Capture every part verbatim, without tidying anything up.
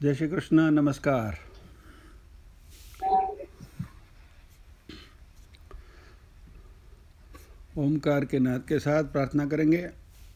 जय श्री कृष्ण। नमस्कार। ओमकार के नाद के साथ प्रार्थना करेंगे।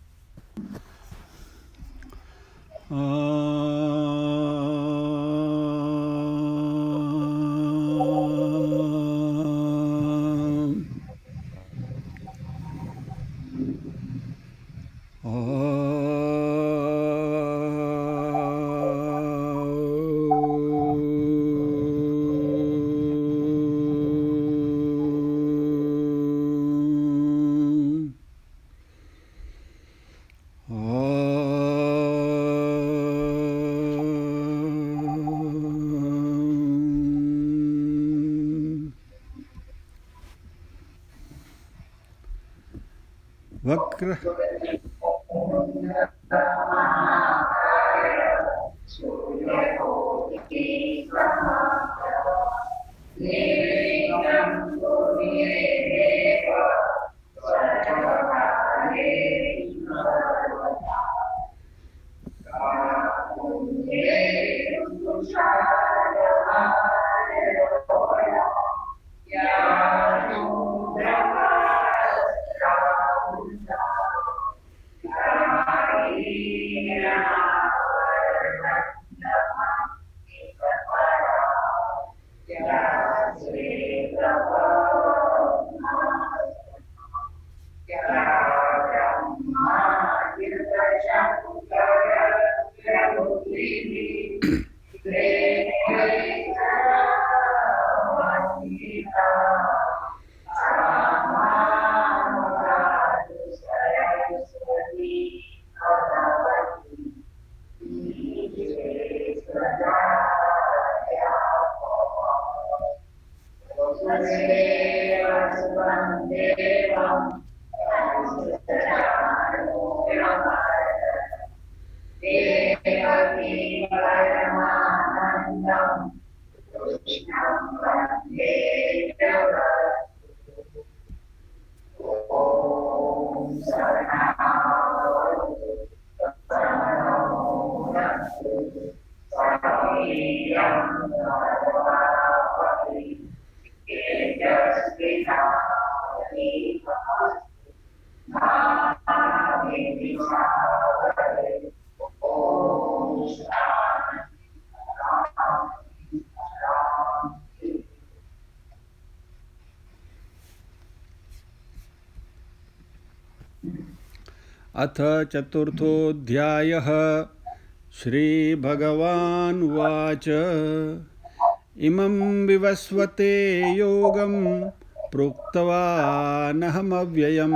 वक्र अथ चतुर्थोऽध्यायः। श्रीभगवानुवाच इमं विवस्वते योगं प्रोक्तवानहमव्ययम्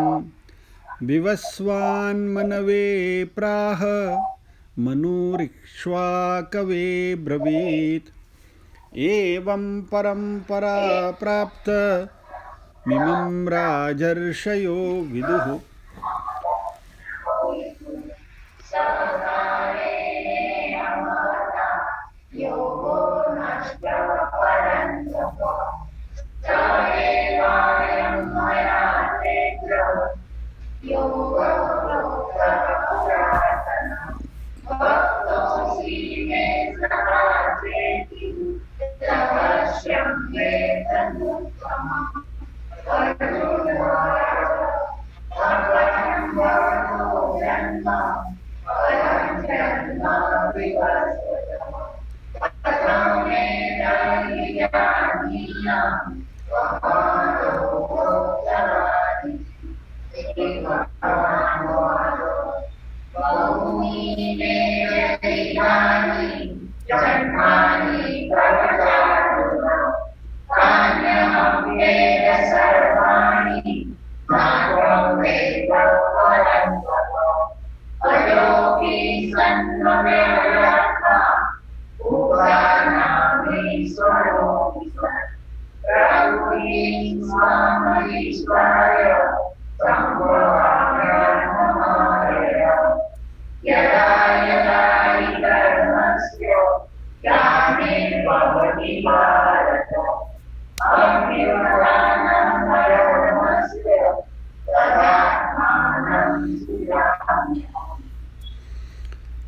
विवस्वान्मनवे प्राह मनुरिक्ष्वाकवे ब्रवीत्। एवं परम्परा प्राप्त मिमं राजर्षयो विदुः।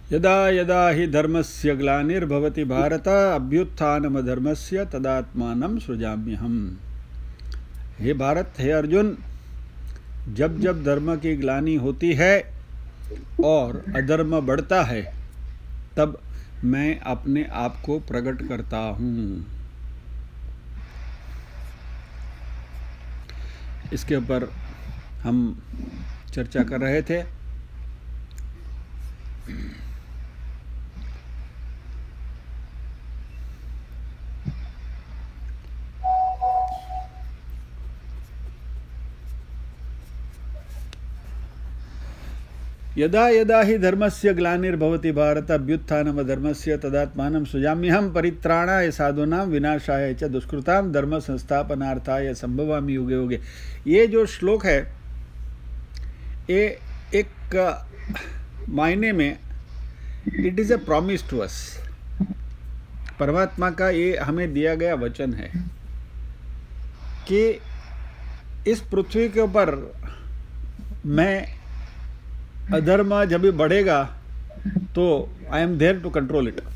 यदा यदा हि धर्मस्य ग्लानिर्भवति भारत अभ्युत्थानमधर्मस्य तदात्मानं सृजाम्यहम्। हे भारत, हे अर्जुन, जब जब धर्म की ग्लानि होती है और अधर्म बढ़ता है तब मैं अपने आप को प्रकट करता हूँ। इसके ऊपर हम चर्चा कर रहे थे। यदा यदा हि धर्मस्य ग्लानिर्भवति भारत अभ्युत्थानमधर्मस्य तदात्मानं सृजाम्यहं परित्राणाय साधूनां विनाशाय च दुष्कृतां धर्म संस्थापनार्थाय संभवामि युगे युगे। ये जो श्लोक है ये एक मायने में it is a promise to us. परमात्मा का ये हमें दिया गया वचन है कि इस पृथ्वी के ऊपर मैं अधर्म जब भी बढ़ेगा तो I am there to control it.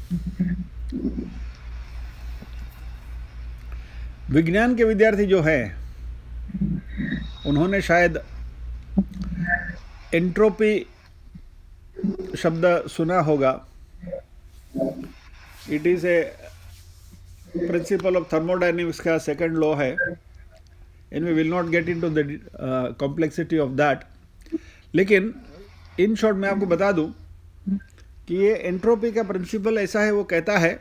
विज्ञान के विद्यार्थी जो है उन्होंने शायद एंट्रोपी शब्द सुना होगा। It is a principle of thermodynamics का सेकंड लॉ है। And we will not get into the complexity of that, लेकिन इन शॉर्ट मैं आपको बता दूं कि ये एंट्रोपी का प्रिंसिपल ऐसा है, वो कहता है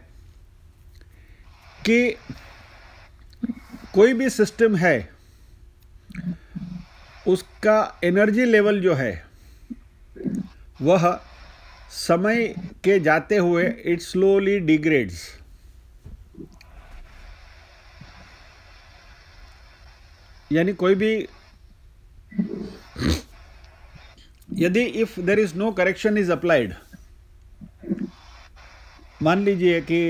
कि कोई भी सिस्टम है उसका एनर्जी लेवल जो है वह समय के जाते हुए इट स्लोली डिग्रेड्स। यानी कोई भी यदि if there is no correction is applied, मान लीजिए कि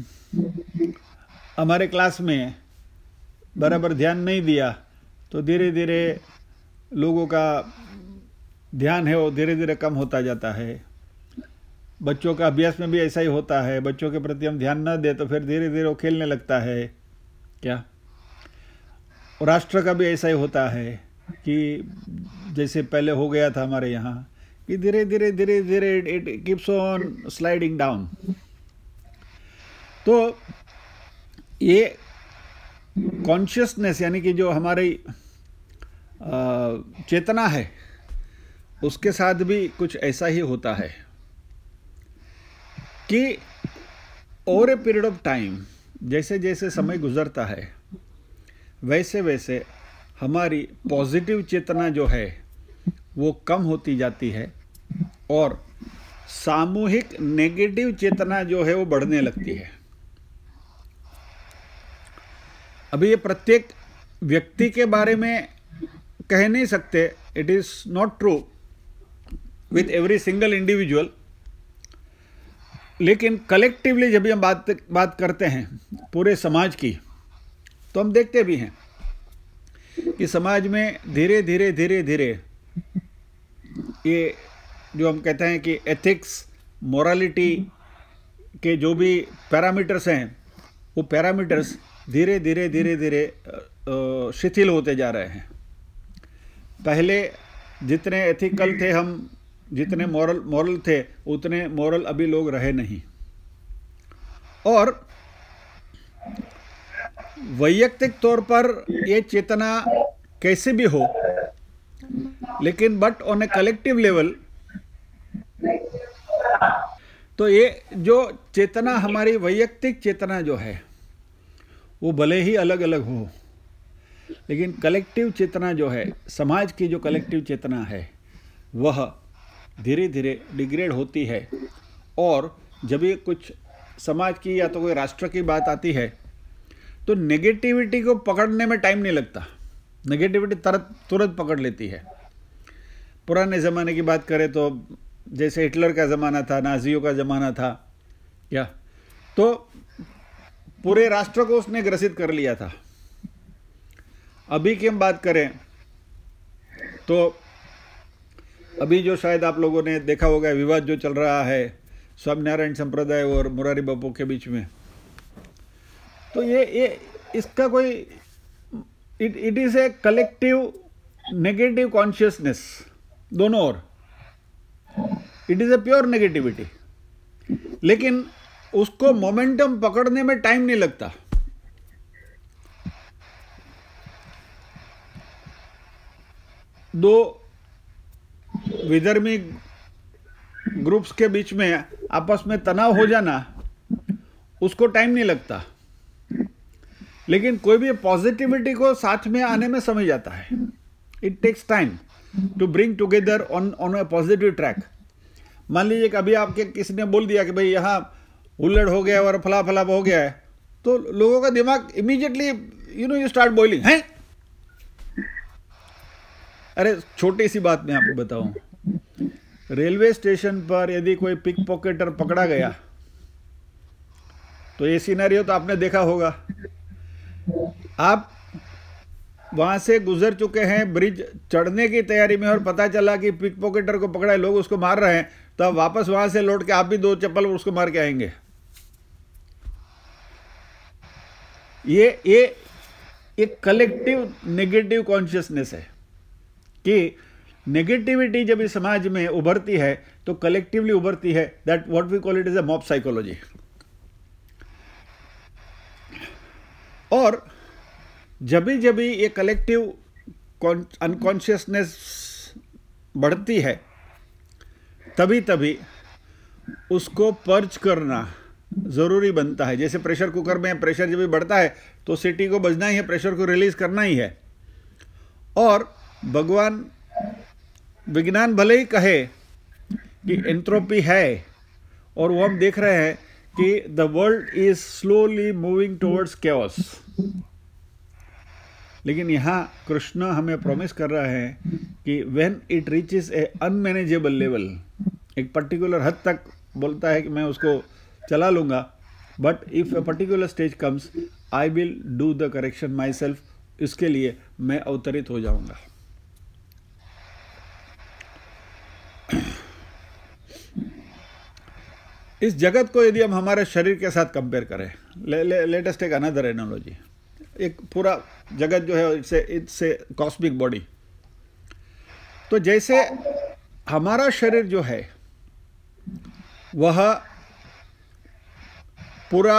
हमारे क्लास में बराबर ध्यान नहीं दिया तो धीरे धीरे लोगों का ध्यान है वो धीरे धीरे कम होता जाता है। बच्चों का अभ्यास में भी ऐसा ही होता है। बच्चों के प्रति हम ध्यान न दें तो फिर धीरे धीरे वो खेलने लगता है क्या। और राष्ट्र का भी ऐसा ही होता है कि जैसे पहले हो गया था हमारे यहाँ कि धीरे धीरे धीरे धीरे it keeps on sliding down. तो ये कॉन्शियसनेस यानी कि जो हमारी चेतना है उसके साथ भी कुछ ऐसा ही होता है कि over a period of time जैसे जैसे समय गुजरता है वैसे वैसे हमारी पॉजिटिव चेतना जो है वो कम होती जाती है और सामूहिक नेगेटिव चेतना जो है वो बढ़ने लगती है। अभी ये प्रत्येक व्यक्ति के बारे में कह नहीं सकते, it is not true with every single individual, लेकिन कलेक्टिवली जब हम बात बात करते हैं पूरे समाज की तो हम देखते भी हैं कि समाज में धीरे धीरे धीरे धीरे ये जो हम कहते हैं कि एथिक्स मोरालिटी के जो भी पैरामीटर्स हैं वो पैरामीटर्स धीरे धीरे धीरे धीरे शिथिल होते जा रहे हैं। पहले जितने एथिकल थे हम, जितने मॉरल मॉरल थे उतने मॉरल अभी लोग रहे नहीं। और वैयक्तिक तौर पर ये चेतना कैसे भी हो, लेकिन but on a collective level तो ये जो चेतना हमारी वैयक्तिक चेतना जो है वो भले ही अलग अलग हो, लेकिन कलेक्टिव चेतना जो है, समाज की जो कलेक्टिव चेतना है वह धीरे धीरे डिग्रेड होती है। और जब ये कुछ समाज की या तो कोई राष्ट्र की बात आती है तो नेगेटिविटी को पकड़ने में टाइम नहीं लगता, नेगेटिविटी तुरंत तुरंत पकड़ लेती है। पुराने ज़माने की बात करें तो जैसे हिटलर का ज़माना था, नाजियों का ज़माना था क्या, तो पूरे राष्ट्र को उसने ग्रसित कर लिया था। अभी की हम बात करें तो अभी जो शायद आप लोगों ने देखा होगा विवाद जो चल रहा है स्वामीनारायण संप्रदाय और मुरारी बापू के बीच में। तो ये ये इसका कोई it it is a collective negative consciousness दोनों ओर, it is a pure negativity, लेकिन उसको मोमेंटम पकड़ने में टाइम नहीं लगता। दो विधर्मी ग्रुप्स के बीच में आपस में तनाव हो जाना, उसको टाइम नहीं लगता, लेकिन कोई भी पॉजिटिविटी को साथ में आने में समय जाता है। It takes time to bring together on on a positive track. मान लीजिए कि अभी आपके किसी ने बोल दिया कि भाई यहाँ हुल्लड़ हो गया और फला फला हो गया है, तो लोगों का दिमाग immediately you know you start boiling है। अरे छोटी सी बात मैं आपको बताऊं, रेलवे स्टेशन पर यदि कोई पिक पॉकेटर पकड़ा गया तो ये सिनेरियो तो आपने देखा होगा। आप वहां से गुजर चुके हैं, ब्रिज चढ़ने की तैयारी में, और पता चला कि पिक पॉकेटर को पकड़ा है, लोग उसको मार रहे हैं, तो आप वापस वहां से लौट के आप भी दो चप्पल उसको मार के आएंगे। ये ये एक कलेक्टिव नेगेटिव कॉन्शियसनेस है कि नेगेटिविटी जब इस समाज में उभरती है तो कलेक्टिवली उभरती है। That what we call it is a mob psychology. और जब भी जब भी ये कलेक्टिव अनकॉन्शियसनेस बढ़ती है, तभी तभी उसको पर्च करना ज़रूरी बनता है। जैसे प्रेशर कुकर में प्रेशर जब भी बढ़ता है तो सीटी को बजना ही है, प्रेशर को रिलीज करना ही है। और भगवान विज्ञान भले ही कहे कि एंट्रोपी है, और वो हम देख रहे हैं कि the world is slowly moving towards chaos, लेकिन यहाँ कृष्ण हमें प्रॉमिस कर रहा है कि when it reaches a unmanageable level, एक पर्टिकुलर हद तक बोलता है कि मैं उसको चला लूँगा, but if a particular stage comes I will do the correction myself, इसके लिए मैं अवतरित हो जाऊँगा। इस जगत को यदि हम हमारे शरीर के साथ कंपेयर करें, ले, ले, let us take another analogy. एक पूरा जगत जो है it's it's a cosmic body. तो जैसे हमारा शरीर जो है वह पूरा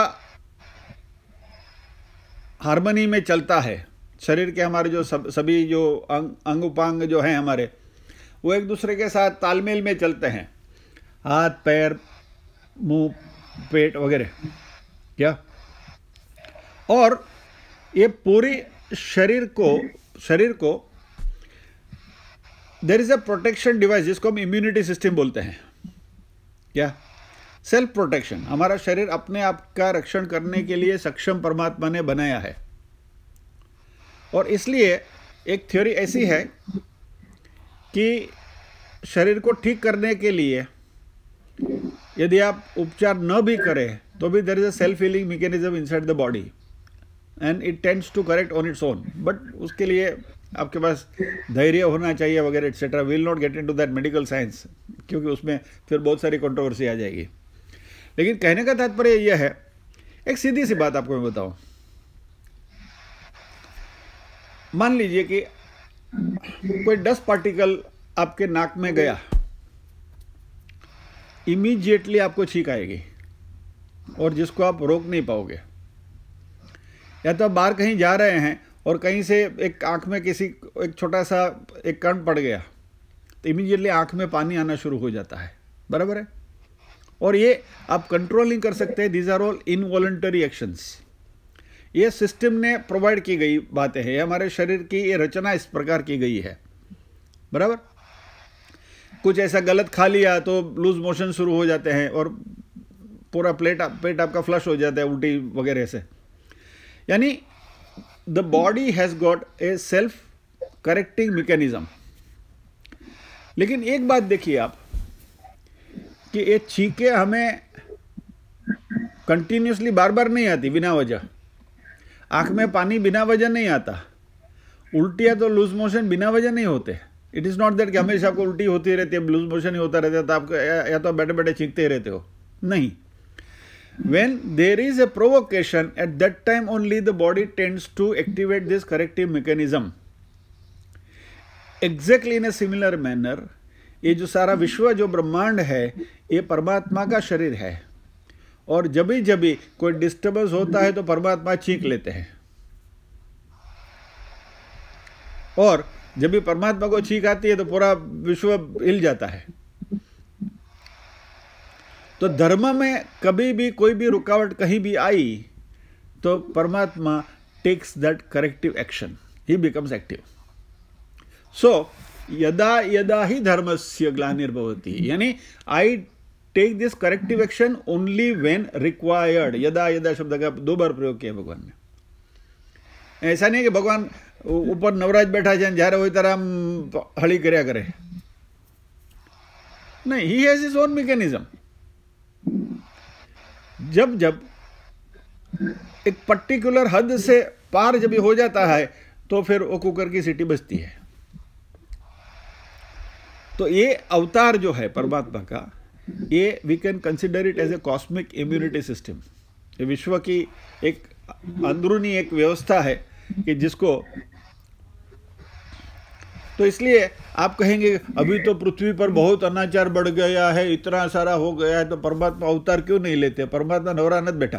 हार्मनी में चलता है, शरीर के हमारे जो सब सभी जो अंग अंग उपांग जो हैं हमारे, वो एक दूसरे के साथ तालमेल में चलते हैं, हाथ पैर मुंह पेट वगैरह, क्या। और ये पूरी शरीर को शरीर को there is a protection device जिसको हम इम्यूनिटी सिस्टम बोलते हैं, क्या, सेल्फ प्रोटेक्शन। हमारा शरीर अपने आप का रक्षण करने के लिए सक्षम परमात्मा ने बनाया है। और इसलिए एक थ्योरी ऐसी है कि शरीर को ठीक करने के लिए यदि आप उपचार न भी करें तो भी there is a self healing mechanism inside the body and it tends to correct on its own. But उसके लिए आपके पास धैर्य होना चाहिए वगैरह etcetera. Will not get into that medical science, क्योंकि उसमें फिर बहुत सारी कंट्रोवर्सी आ जाएगी। लेकिन कहने का तात्पर्य यह है, एक सीधी सी बात आपको मैं बताऊं। मान लीजिए कि कोई डस्ट पार्टिकल आपके नाक में गया, इमीडिएटली आपको छींक आएगी और जिसको आप रोक नहीं पाओगे। या तो आप बाहर कहीं जा रहे हैं और कहीं से एक आंख में किसी एक छोटा सा एक कण पड़ गया तो इमीडिएटली आंख में पानी आना शुरू हो जाता है, बराबर है। और ये आप कंट्रोल नहीं कर सकते। These are all involuntary actions. ये सिस्टम ने प्रोवाइड की गई बातें हैं, हमारे शरीर की ये रचना इस प्रकार की गई है, बराबर। कुछ ऐसा गलत खा लिया तो लूज मोशन शुरू हो जाते हैं और पूरा प्लेट पेट आपका फ्लश हो जाता है उल्टी वगैरह से। यानी the body has got a self correcting mechanism. लेकिन एक बात देखिए आप कि ये छींके हमें कंटिन्यूसली बार बार नहीं आती बिना वजह। आंख में पानी बिना वजह नहीं आता। उल्टियाँ तो लूज मोशन बिना वजह नहीं होते। इट इज़ नॉट दैट कि हमेशा आपको उल्टी होती रहती है, लूज मोशन ही होता रहता है, तो आपको या तो बैठे बैठे छींकते ही रहते हो। नहीं. When there is a provocation, at that time only the body tends to activate this corrective mechanism. Exactly in a similar manner, ये जो सारा विश्व जो ब्रह्मांड है ये परमात्मा का शरीर है, और जब भी जब भी कोई डिस्टर्बेंस होता है तो परमात्मा चीख लेते हैं, और जब भी परमात्मा को चीख आती है तो पूरा विश्व हिल जाता है. तो धर्म में कभी भी कोई भी रुकावट कहीं भी आई तो परमात्मा takes that corrective action, he becomes active. So यदा यदा ही धर्मस्य ग्लानिर्भवति, यानी I take this corrective action only when required. यदा यदा शब्द का दो बार प्रयोग किया भगवान ने. ऐसा नहीं कि भगवान ऊपर नवराज बैठा है જ્યારે હોય ત્યારે આમ હળી કર્યા કરે, नहीं, he has his own mechanism. जब जब एक पर्टिकुलर हद से पार जब हो जाता है तो फिर वो कुकर की सीटी बजती है. तो ये अवतार जो है परमात्मा का, ये we can consider it as a cosmic immunity system. ये विश्व की एक अंदरूनी एक व्यवस्था है कि जिसको, तो इसलिए आप कहेंगे अभी तो पृथ्वी पर बहुत अनाचार बढ़ गया है, इतना सारा हो गया है, तो परमात्मा अवतार क्यों नहीं लेते? परमात्मा नवरा नत बैठा,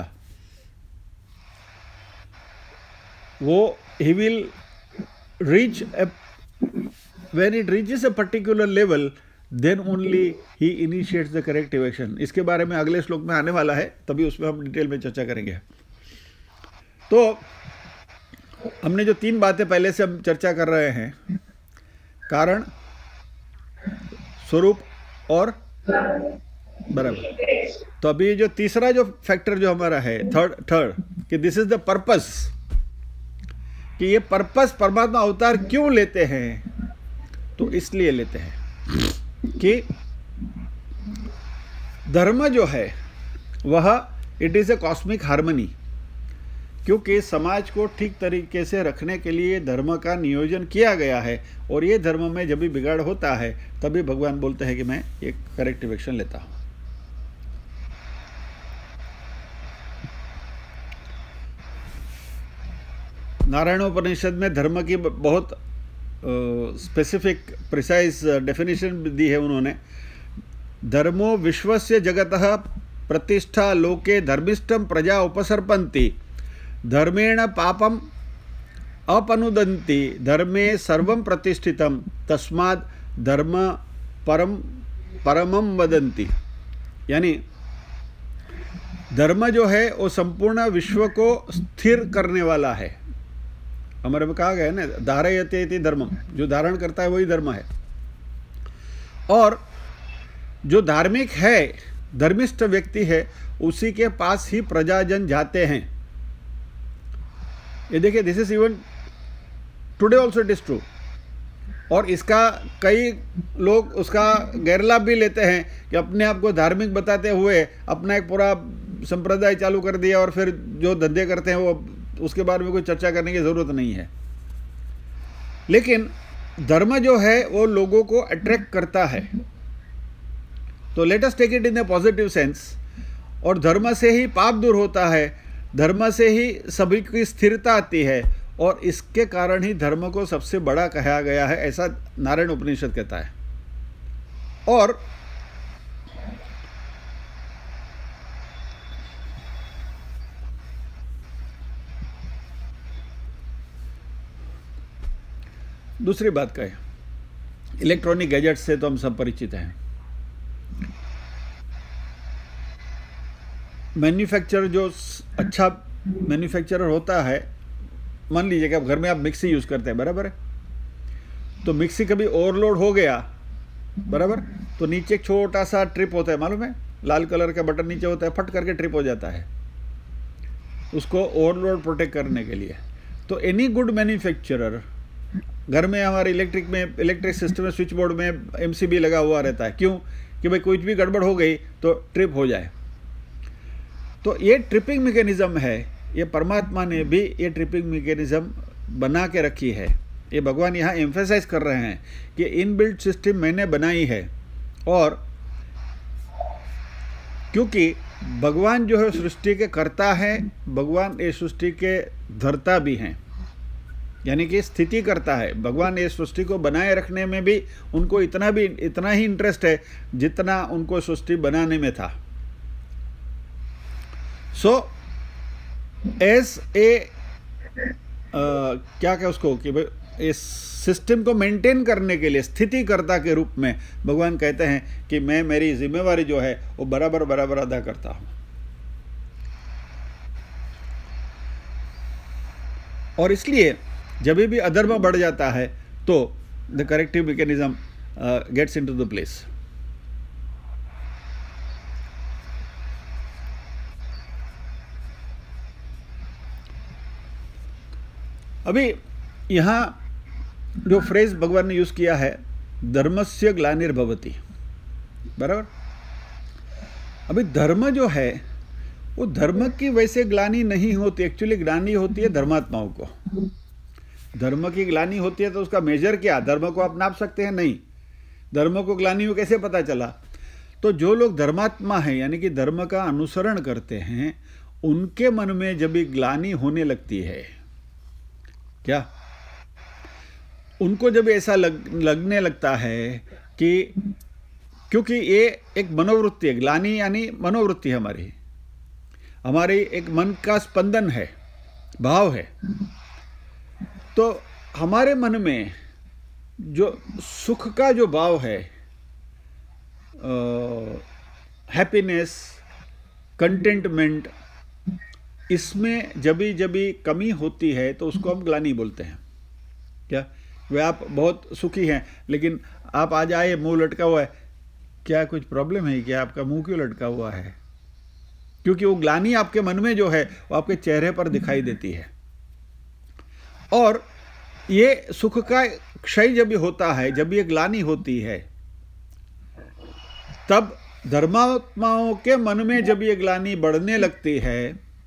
वो he will reach a, when it reaches a particular level, then only he initiates the corrective action. इसके बारे में अगले श्लोक में आने वाला है, तभी उसमें हम डिटेल में चर्चा करेंगे. तो हमने जो तीन बातें पहले से हम चर्चा कर रहे हैं, कारण, स्वरूप और बराबर. तो अभी जो तीसरा जो फैक्टर जो हमारा है, थर्ड थर्ड कि दिस इज द पर्पस, कि ये पर्पस परमात्मा अवतार क्यों लेते हैं? तो इसलिए लेते हैं कि धर्म जो है वह it is a cosmic harmony, क्योंकि समाज को ठीक तरीके से रखने के लिए धर्म का नियोजन किया गया है, और ये धर्म में जब भी बिगाड़ होता है तभी भगवान बोलते हैं कि मैं एक करेक्टिव एक्शन लेता हूं. नारायणोपनिषद में धर्म की बहुत स्पेसिफिक प्रिसाइज डेफिनेशन दी है उन्होंने. धर्मो विश्वस्य जगतः प्रतिष्ठा लोके धर्मिष्ठम प्रजा उपसर्पन्ति धर्मेण पापम अपनुदन्ति धर्मे सर्वं प्रतिष्ठितम तस्माद् धर्म परम परमम वदन्ति. यानी धर्म जो है वो संपूर्ण विश्व को स्थिर करने वाला है. हमारे में कहा गया है ना, धारयते इति धर्मम, जो धारण करता है वही धर्म है. और जो धार्मिक है, धर्मिष्ठ व्यक्ति है, उसी के पास ही प्रजाजन जाते हैं. ये देखिए, this is even today also it is true. और इसका कई लोग उसका गैरलाभ भी लेते हैं कि अपने आप को धार्मिक बताते हुए अपना एक पूरा संप्रदाय चालू कर दिया, और फिर जो धंधे करते हैं वो उसके बारे में कोई चर्चा करने की ज़रूरत नहीं है. लेकिन धर्म जो है वो लोगों को अट्रैक्ट करता है. तो let us take it in a positive sense. और धर्म से ही पाप दूर होता है, धर्म से ही सभी की स्थिरता आती है, और इसके कारण ही धर्म को सबसे बड़ा कहा गया है, ऐसा नारायण उपनिषद कहता है. और दूसरी बात का है, इलेक्ट्रॉनिक गैजेट्स से तो हम सब परिचित हैं. मैन्युफैक्चरर जो अच्छा मैन्युफैक्चरर होता है, मान लीजिए कि आप घर में आप मिक्सी यूज़ करते हैं, बराबर है, तो मिक्सी कभी ओवरलोड हो गया, बराबर, तो नीचे एक छोटा सा ट्रिप होता है, मालूम है, लाल कलर का बटन नीचे होता है, फट करके ट्रिप हो जाता है, उसको ओवरलोड प्रोटेक्ट करने के लिए. तो एनी गुड मैन्युफैक्चरर, घर में हमारे इलेक्ट्रिक में इलेक्ट्रिक सिस्टम में स्विच बोर्ड में एमसीबी लगा हुआ रहता है. क्यों? कि भाई कुछ भी गड़बड़ हो गई तो ट्रिप हो जाए. तो ये ट्रिपिंग मैकेनिज्म है, ये परमात्मा ने भी ये ट्रिपिंग मैकेनिज्म बना के रखी है. ये भगवान यहाँ एम्फेसाइज कर रहे हैं कि इनबिल्ट सिस्टम मैंने बनाई है, और क्योंकि भगवान जो है सृष्टि के कर्ता है, भगवान ये सृष्टि के धर्ता भी हैं, यानी कि स्थिति करता है। भगवान ये सृष्टि को बनाए रखने में भी उनको इतना भी इतना ही इंटरेस्ट है जितना उनको सृष्टि बनाने में था। सो एज ए क्या क्या उसको कि भाई इस सिस्टम को मेंटेन करने के लिए स्थितिकर्ता के रूप में भगवान कहते हैं कि मैं मेरी जिम्मेवारी जो है वो बराबर बराबर अदा करता हूँ। और इसलिए जब भी अधर्म बढ़ जाता है तो the corrective mechanism gets into the place. अभी यहाँ जो फ्रेज भगवान ने यूज किया है, धर्मस्य ग्लानिर्भवति, बराबर। अभी धर्म जो है वो धर्म की वैसे ग्लानि नहीं होती, एक्चुअली ग्लानि होती है धर्मात्माओं को। धर्म की ग्लानि होती है तो उसका मेजर क्या, धर्म को आप नाप सकते हैं? नहीं। धर्म को ग्लानि हो कैसे पता चला? तो जो लोग धर्मात्मा हैं यानी कि धर्म का अनुसरण करते हैं, उनके मन में जब भी ग्लानि होने लगती है, क्या उनको जब ऐसा लग, लगने लगता है कि, क्योंकि ये एक मनोवृत्ति है, ग्लानि यानी मनोवृत्ति है हमारी, हमारी एक मन का स्पंदन है, भाव है। तो हमारे मन में जो सुख का जो भाव है, हैप्पीनेस, कंटेंटमेंट, इसमें जभी जभी कमी होती है तो उसको हम ग्लानि बोलते हैं। क्या वे आप बहुत सुखी हैं लेकिन आप आज आए, मुंह लटका हुआ है, क्या कुछ प्रॉब्लम है क्या? आपका मुंह क्यों लटका हुआ है? क्योंकि वो ग्लानि आपके मन में जो है वो आपके चेहरे पर दिखाई देती है। और ये सुख का क्षय जब भी होता है, जब ये ग्लानि होती है, तब धर्मात्माओं के मन में जब ये ग्लानि बढ़ने लगती है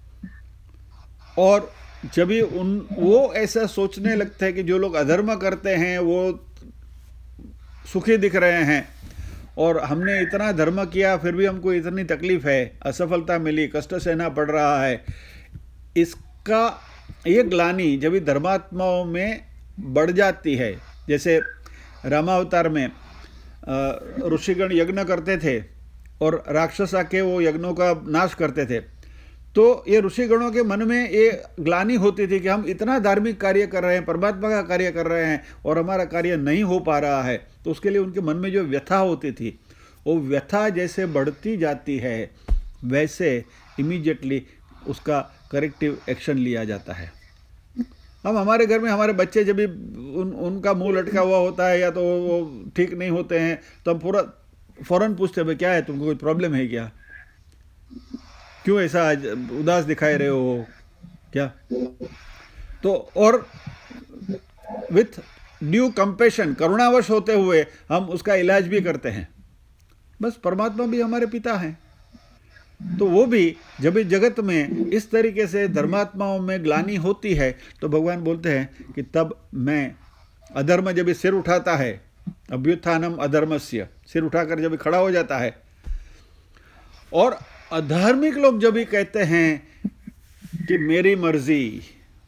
और जब भी उन वो ऐसा सोचने लगते हैं कि जो लोग अधर्म करते हैं वो सुखी दिख रहे हैं और हमने इतना धर्म किया फिर भी हमको इतनी तकलीफ है, असफलता मिली, कष्ट सहना पड़ रहा है, इसका ये ग्लानि जब भी धर्मात्माओं में बढ़ जाती है। जैसे रामावतार में ऋषिगण यज्ञ करते थे और राक्षस आके वो यज्ञों का नाश करते थे, तो ये ऋषिगणों के मन में ये ग्लानि होती थी कि हम इतना धार्मिक कार्य कर रहे हैं, परमात्मा का कार्य कर रहे हैं और हमारा कार्य नहीं हो पा रहा है। तो उसके लिए उनके मन में जो व्यथा होती थी, वो व्यथा जैसे बढ़ती जाती है वैसे इमीडिएटली उसका करेक्टिव एक्शन लिया जाता है। हम हमारे घर में हमारे बच्चे जब भी उन उनका मुंह लटका हुआ होता है या तो वो ठीक नहीं होते हैं तो हम पूरा फौरन पूछते हैं, क्या है, तुमको कोई प्रॉब्लम है क्या? क्यों ऐसा उदास दिखाई रहे हो क्या? तो और विथ ड्यू कंपैशन, करुणावश होते हुए हम उसका इलाज भी करते हैं। बस परमात्मा भी हमारे पिता हैं, तो वो भी जब इस जगत में इस तरीके से धर्मात्माओं में ग्लानि होती है तो भगवान बोलते हैं कि तब मैं अधर्म जब सिर उठाता है, अभ्युत्थानम अधर्मस्य, सिर उठाकर जब खड़ा हो जाता है, और अधार्मिक लोग जब भी कहते हैं कि मेरी मर्जी,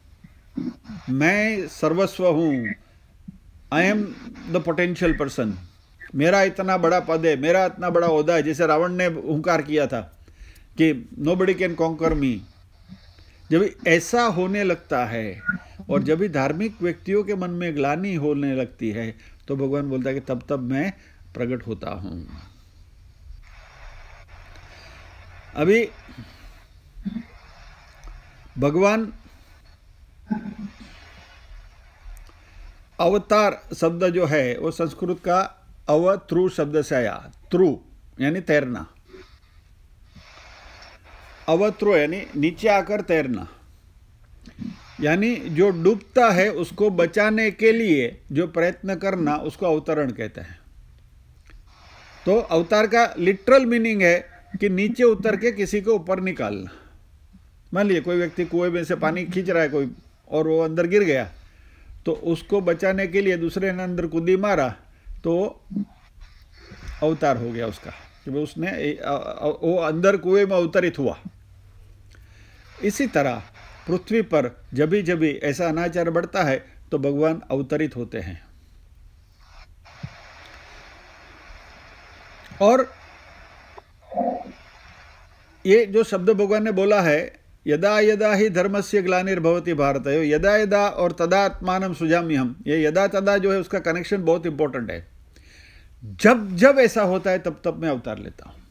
मैं सर्वस्व हूं, I am the potential person, मेरा इतना बड़ा पद है, मेरा इतना बड़ा ओहदा है, जैसे रावण ने हुंकार किया था कि नोबडी कैन कॉन्कर मी, जब ऐसा होने लगता है और जब भी धार्मिक व्यक्तियों के मन में ग्लानि होने लगती है तो भगवान बोलता है कि तब तब मैं प्रकट होता हूं। अभी भगवान अवतार शब्द जो है वो संस्कृत का अवत्रु शब्द से आया। त्रु यानी तैरना, अवत्रु यानी नीचे आकर तैरना, यानी जो डूबता है उसको बचाने के लिए जो प्रयत्न करना उसको अवतरण कहते हैं। तो अवतार का लिटरल मीनिंग है कि नीचे उतर के किसी को ऊपर निकालना। मान लीजिए कोई व्यक्ति कुएं में से पानी खींच रहा है कोई और वो अंदर गिर गया, तो उसको बचाने के लिए दूसरे ने अंदर कूदी मारा तो अवतार हो गया उसका। कि वो उसने वो अंदर कुएं में अवतरित हुआ। इसी तरह पृथ्वी पर जब भी जब भी ऐसा अनाचार बढ़ता है तो भगवान अवतरित होते हैं। और ये जो शब्द भगवान ने बोला है, यदा यदा ही धर्मस्य ग्लानिर्भवति भारत, यदा यदा और तदा आत्मानं सृजाम्यहम्, ये यदा तदा जो है उसका कनेक्शन बहुत इंपॉर्टेंट है। जब जब ऐसा होता है तब तब मैं अवतार लेता हूं।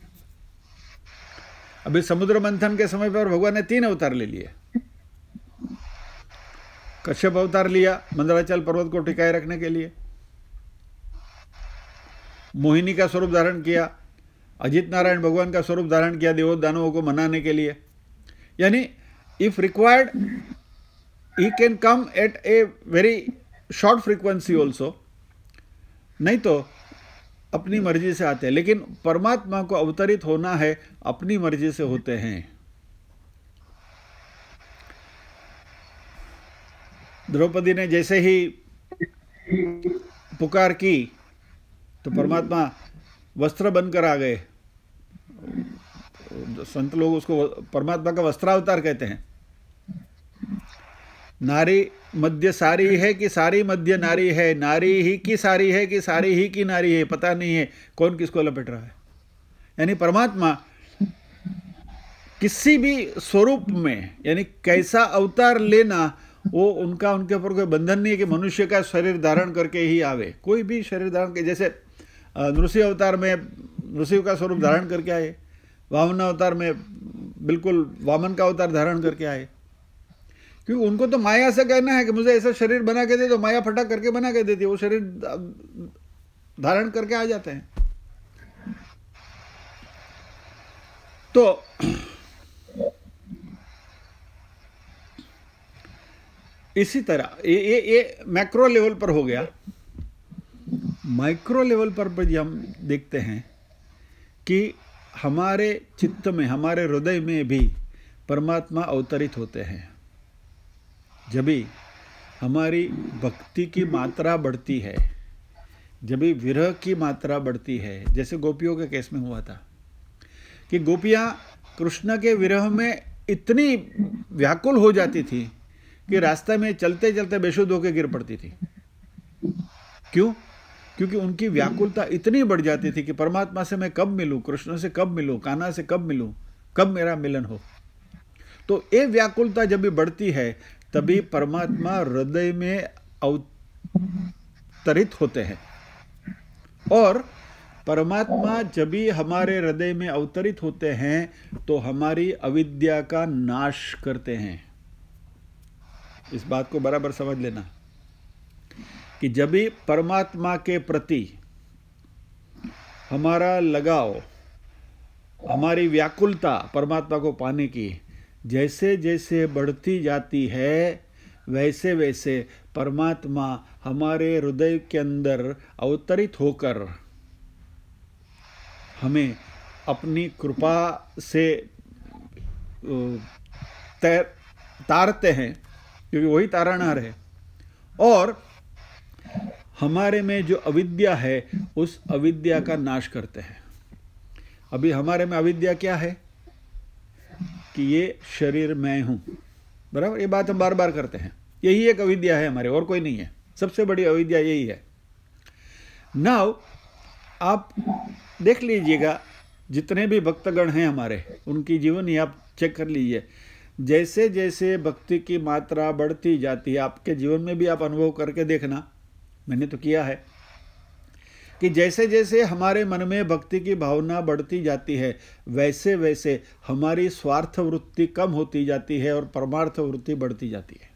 अभी समुद्र मंथन के समय पर भगवान ने तीन अवतार ले लिए। कश्यप अवतार लिया मंदराचल पर्वत को टिकाए रखने के लिए, मोहिनी का स्वरूप धारण किया, अजित नारायण भगवान का स्वरूप धारण किया देवों दानवों को मनाने के लिए। यानी if required he can come at a very short frequency also, नहीं तो अपनी मर्जी से आते हैं। लेकिन परमात्मा को अवतरित होना है अपनी मर्जी से होते हैं। द्रौपदी ने जैसे ही पुकार की तो परमात्मा वस्त्र बनकर आ गए। संत लोग उसको परमात्मा का वस्त्रावतार कहते हैं। नारी मध्य सारी है कि सारी मध्य नारी है, नारी ही की सारी है कि सारी ही की नारी है, पता नहीं है कौन किसको लपेट रहा है। यानी परमात्मा किसी भी स्वरूप में, यानी कैसा अवतार लेना, वो उनका उनके ऊपर कोई बंधन नहीं है कि मनुष्य का शरीर धारण करके ही आवे। कोई भी शरीर धारण के, जैसे नृसिंह अवतार में नृसिंह का स्वरूप धारण करके आए, वामन अवतार में बिल्कुल वामन का अवतार धारण करके आए। क्योंकि उनको तो माया से कहना है कि मुझे ऐसा शरीर बना के दे, तो माया फटा करके बना के देती है, वो शरीर धारण करके आ जाते हैं। तो इसी तरह ये ये ये मैक्रो लेवल पर हो गया। माइक्रो लेवल पर भी हम देखते हैं कि हमारे चित्त में, हमारे हृदय में भी परमात्मा अवतरित होते हैं। जब भी हमारी भक्ति की मात्रा बढ़ती है, जब भी विरह की मात्रा बढ़ती है, जैसे गोपियों के केस में हुआ था कि गोपियाँ कृष्ण के विरह में इतनी व्याकुल हो जाती थी कि रास्ते में चलते चलते बेशुद्ध होकर गिर पड़ती थी। क्यों? क्योंकि उनकी व्याकुलता इतनी बढ़ जाती थी कि परमात्मा से मैं कब मिलूं, कृष्ण से कब मिलूं, कान्हा से कब मिलूं, कब मेरा मिलन हो। तो ये व्याकुलता जब भी बढ़ती है तभी परमात्मा हृदय में अवतरित होते हैं। और परमात्मा जब भी हमारे हृदय में अवतरित होते हैं तो हमारी अविद्या का नाश करते हैं। इस बात को बराबर समझ लेना कि जब भी परमात्मा के प्रति हमारा लगाव, हमारी व्याकुलता परमात्मा को पाने की जैसे जैसे बढ़ती जाती है, वैसे वैसे परमात्मा हमारे हृदय के अंदर अवतरित होकर हमें अपनी कृपा से तारते हैं, क्योंकि वही तारणहार है। और हमारे में जो अविद्या है उस अविद्या का नाश करते हैं। अभी हमारे में अविद्या क्या है कि ये शरीर मैं हूं, बराबर। ये बात हम बार बार करते हैं। यही एक अविद्या है हमारे, और कोई नहीं है। सबसे बड़ी अविद्या यही है। नाउ आप देख लीजिएगा, जितने भी भक्तगण हैं हमारे, उनकी जीवनी आप चेक कर लीजिए। जैसे जैसे भक्ति की मात्रा बढ़ती जाती है, आपके जीवन में भी आप अनुभव करके देखना, मैंने तो किया है कि जैसे जैसे हमारे मन में भक्ति की भावना बढ़ती जाती है, वैसे वैसे हमारी स्वार्थ वृत्ति कम होती जाती है और परमार्थ वृत्ति बढ़ती जाती है।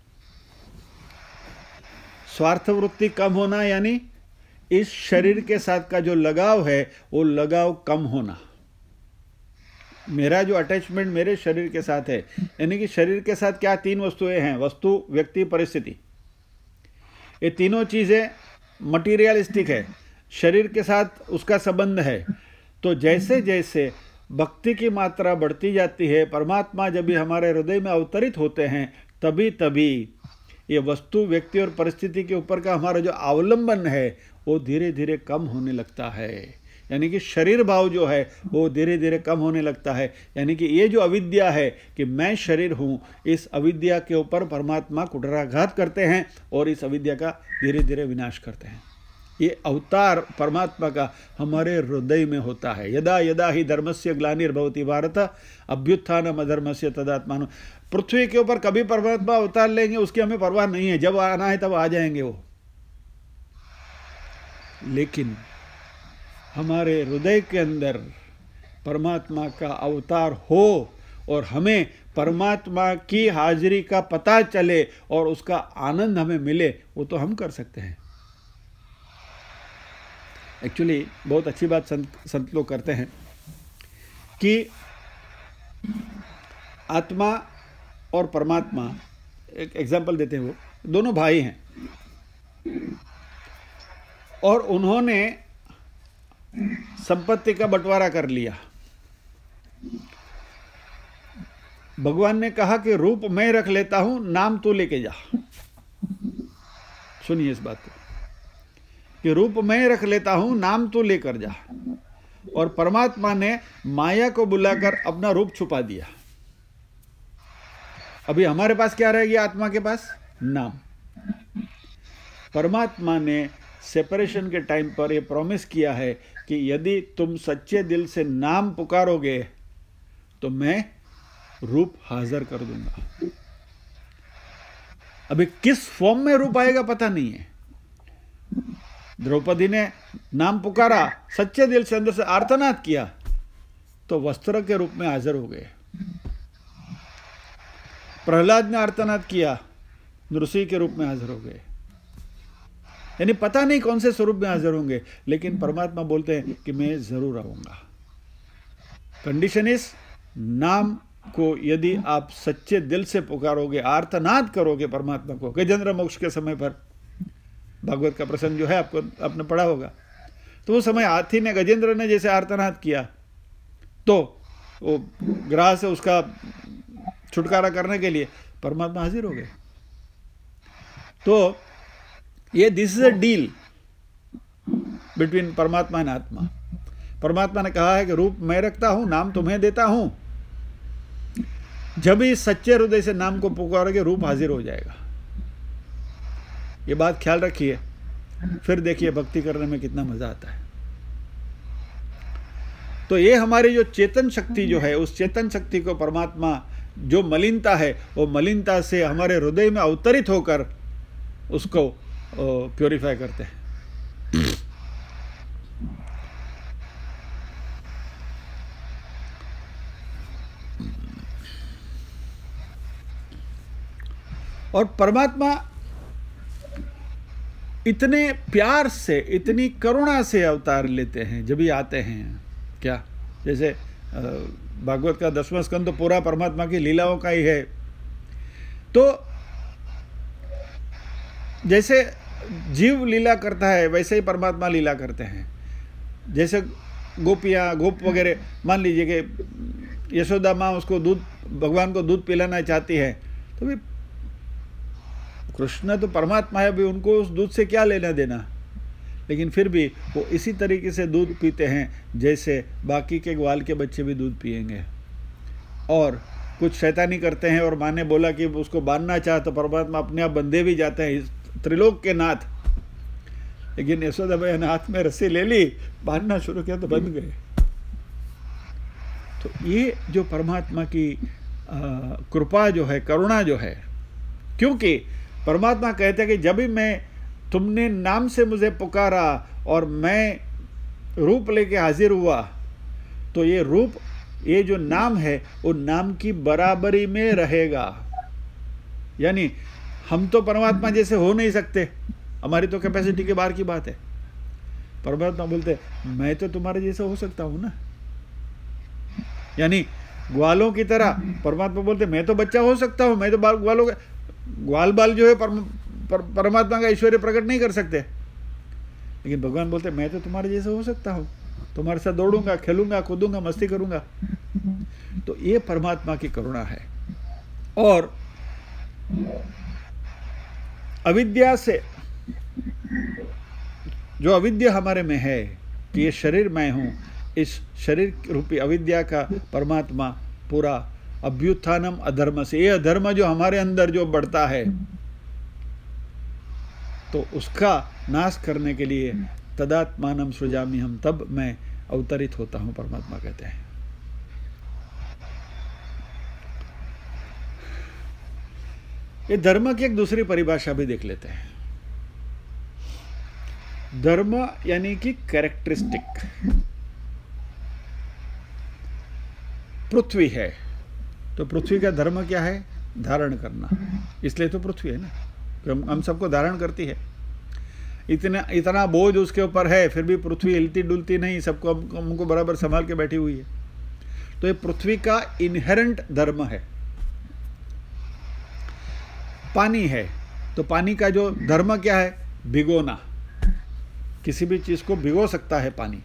स्वार्थ वृत्ति कम होना यानी इस शरीर के साथ का जो लगाव है वो लगाव कम होना। मेरा जो अटैचमेंट मेरे शरीर के साथ है, यानी कि शरीर के साथ क्या तीन वस्तुएं हैं, वस्तु, व्यक्ति, परिस्थिति। ये तीनों चीज़ें मटीरियलिस्टिक है, शरीर के साथ उसका संबंध है। तो जैसे जैसे भक्ति की मात्रा बढ़ती जाती है, परमात्मा जब भी हमारे हृदय में अवतरित होते हैं, तभी तभी ये वस्तु, व्यक्ति और परिस्थिति के ऊपर का हमारा जो अवलंबन है वो धीरे धीरे कम होने लगता है। यानी कि शरीर भाव जो है वो धीरे धीरे कम होने लगता है। यानी कि ये जो अविद्या है कि मैं शरीर हूँ, इस अविद्या के ऊपर परमात्मा कुटराघात करते हैं और इस अविद्या का धीरे धीरे विनाश करते हैं। ये अवतार परमात्मा का हमारे हृदय में होता है। यदा यदा ही धर्मस्य ग्लानिर्भवति भारत अभ्युत्थानम अधर्मस्य तदात्मान। पृथ्वी के ऊपर कभी परमात्मा अवतार लेंगे उसकी हमें परवाह नहीं है, जब आना है तब आ जाएंगे वो। लेकिन हमारे हृदय के अंदर परमात्मा का अवतार हो और हमें परमात्मा की हाजिरी का पता चले और उसका आनंद हमें मिले, वो तो हम कर सकते हैं। एक्चुअली बहुत अच्छी बात संत संत लोग करते हैं कि आत्मा और परमात्मा, एक एग्जाम्पल देते हैं, वो दोनों भाई हैं और उन्होंने संपत्ति का बंटवारा कर लिया। भगवान ने कहा कि रूप मैं रख लेता हूं, नाम तू लेके जा। सुनिए इस बात को कि रूप मैं रख लेता हूं, नाम तू लेकर जा। और परमात्मा ने माया को बुलाकर अपना रूप छुपा दिया। अभी हमारे पास क्या रह गया? आत्मा के पास नाम। परमात्मा ने सेपरेशन के टाइम पर यह प्रॉमिस किया है कि यदि तुम सच्चे दिल से नाम पुकारोगे तो मैं रूप हाजिर कर दूंगा। अभी किस फॉर्म में रूप आएगा पता नहीं है। द्रौपदी ने नाम पुकारा, सच्चे दिल से अंदर से आर्तनाद किया, तो वस्त्र के रूप में हाजिर हो गए। प्रहलाद ने आर्तनाद किया, नृसिंह के रूप में हाजिर हो गए। यानी पता नहीं कौन से स्वरूप में हाजिर होंगे, लेकिन परमात्मा बोलते हैं कि मैं जरूर आऊंगा। कंडीशन इज, नाम को यदि आप सच्चे दिल से पुकारोगे, आर्तनाद करोगे परमात्मा को। गजेंद्र मोक्ष के समय पर भागवत का प्रसंग जो है आपको आपने पढ़ा होगा, तो वो समय हाथी ने, गजेंद्र ने जैसे आर्तनाद किया तो वो ग्राह से उसका छुटकारा करने के लिए परमात्मा हाजिर हो गए। तो ये this is a deal between परमात्मा एंड आत्मा। परमात्मा ने कहा है कि रूप मैं रखता हूं, नाम तुम्हें देता हूं। जब ही सच्चे हृदय से नाम को पुकारोगे, रूप हाजिर हो जाएगा। ये बात ख्याल रखिए, फिर देखिए भक्ति करने में कितना मजा आता है। तो ये हमारी जो चेतन शक्ति जो है, उस चेतन शक्ति को परमात्मा जो मलिनता है, वो मलिनता से हमारे हृदय में अवतरित होकर उसको प्योरीफाई करते हैं। और परमात्मा इतने प्यार से, इतनी करुणा से अवतार लेते हैं जब भी आते हैं। क्या, जैसे भागवत का दसवां स्कंद तो पूरा परमात्मा की लीलाओं का ही है। तो जैसे जीव लीला करता है वैसे ही परमात्मा लीला करते हैं। जैसे गोपियाँ, गोप वगैरह, मान लीजिए कि यशोदा माँ उसको दूध, भगवान को दूध पिलाना चाहती है, तो भी कृष्ण तो परमात्मा है, भी उनको उस दूध से क्या लेना देना। लेकिन फिर भी वो इसी तरीके से दूध पीते हैं जैसे बाकी के ग्वाल के बच्चे भी दूध पिएंगे। और कुछ शैतानी करते हैं और माँ ने बोला कि उसको बांधना चाह, तो परमात्मा अपने आप बंधे भी जाते हैं, त्रिलोक के नाथ। लेकिन यशोदा मैया ने हाथ में रस्सी ले ली, बांधना शुरू किया तो बंध गए। तो ये जो परमात्मा की कृपा जो है, करुणा जो है, क्योंकि परमात्मा कहते हैं कि जब भी मैं, तुमने नाम से मुझे पुकारा और मैं रूप लेके हाजिर हुआ, तो ये रूप, ये जो नाम है वो नाम की बराबरी में रहेगा। यानी हम तो परमात्मा जैसे हो नहीं सकते, हमारी तो कैपेसिटी के बाहर की बात है। परमात्मा बोलते मैं तो तुम्हारे जैसा हो सकता हूं ना। यानी ग्वालों की तरह परमात्मा बोलते मैं तो बच्चा हो सकता हूं, मैं तो बाल ग्वालों का ग्वाल बाल जो है पर, पर, परमात्मा का ऐश्वर्य प्रकट नहीं कर सकते। लेकिन भगवान बोलते मैं तो तुम्हारे जैसा हो सकता हूं, तुम्हारे साथ दौड़ूंगा, खेलूंगा, कूदूंगा, मस्ती करूंगा। तो ये परमात्मा की करुणा है। और अविद्या से, जो अविद्या हमारे में है, कि ये शरीर मैं हूँ, इस शरीर रूपी अविद्या का परमात्मा पूरा अभ्युत्थानम अधर्म से, ये अधर्म जो हमारे अंदर जो बढ़ता है तो उसका नाश करने के लिए तदात्मानम सृजामि हम, तब मैं अवतरित होता हूं, परमात्मा कहते हैं। ये धर्म की एक दूसरी परिभाषा भी देख लेते हैं। धर्म यानी कि कैरेक्टरिस्टिक। पृथ्वी है तो पृथ्वी का धर्म क्या है? धारण करना, इसलिए तो पृथ्वी है ना, हम हम सबको धारण करती है। इतना इतना बोझ उसके ऊपर है, फिर भी पृथ्वी हिलती डुलती नहीं, सबको हमको बराबर संभाल के बैठी हुई है। तो ये पृथ्वी का इनहेरेंट धर्म है। पानी है तो पानी का जो धर्म क्या है? भिगोना, किसी भी चीज को भिगो सकता है पानी।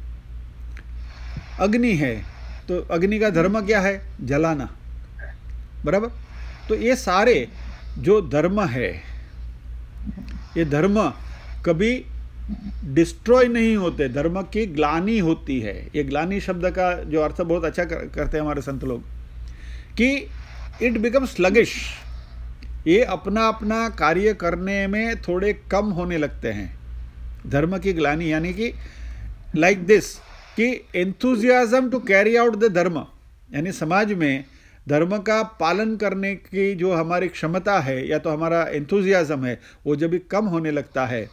अग्नि है तो अग्नि का धर्म क्या है? जलाना, बराबर। तो ये सारे जो धर्म है, ये धर्म कभी डिस्ट्रॉय नहीं होते, धर्म की ग्लानि होती है। ये ग्लानि शब्द का जो अर्थ बहुत अच्छा कर, करते हैं हमारे संत लोग, कि इट बिकम स्लगिश, ये अपना अपना कार्य करने में थोड़े कम होने लगते हैं। धर्म की ग्लानि यानी कि लाइक दिस, कि enthusiasm to carry out the dharma, यानी समाज में धर्म का पालन करने की जो हमारी क्षमता है या तो हमारा एंथुजियाज्म है, वो जब भी कम होने लगता है,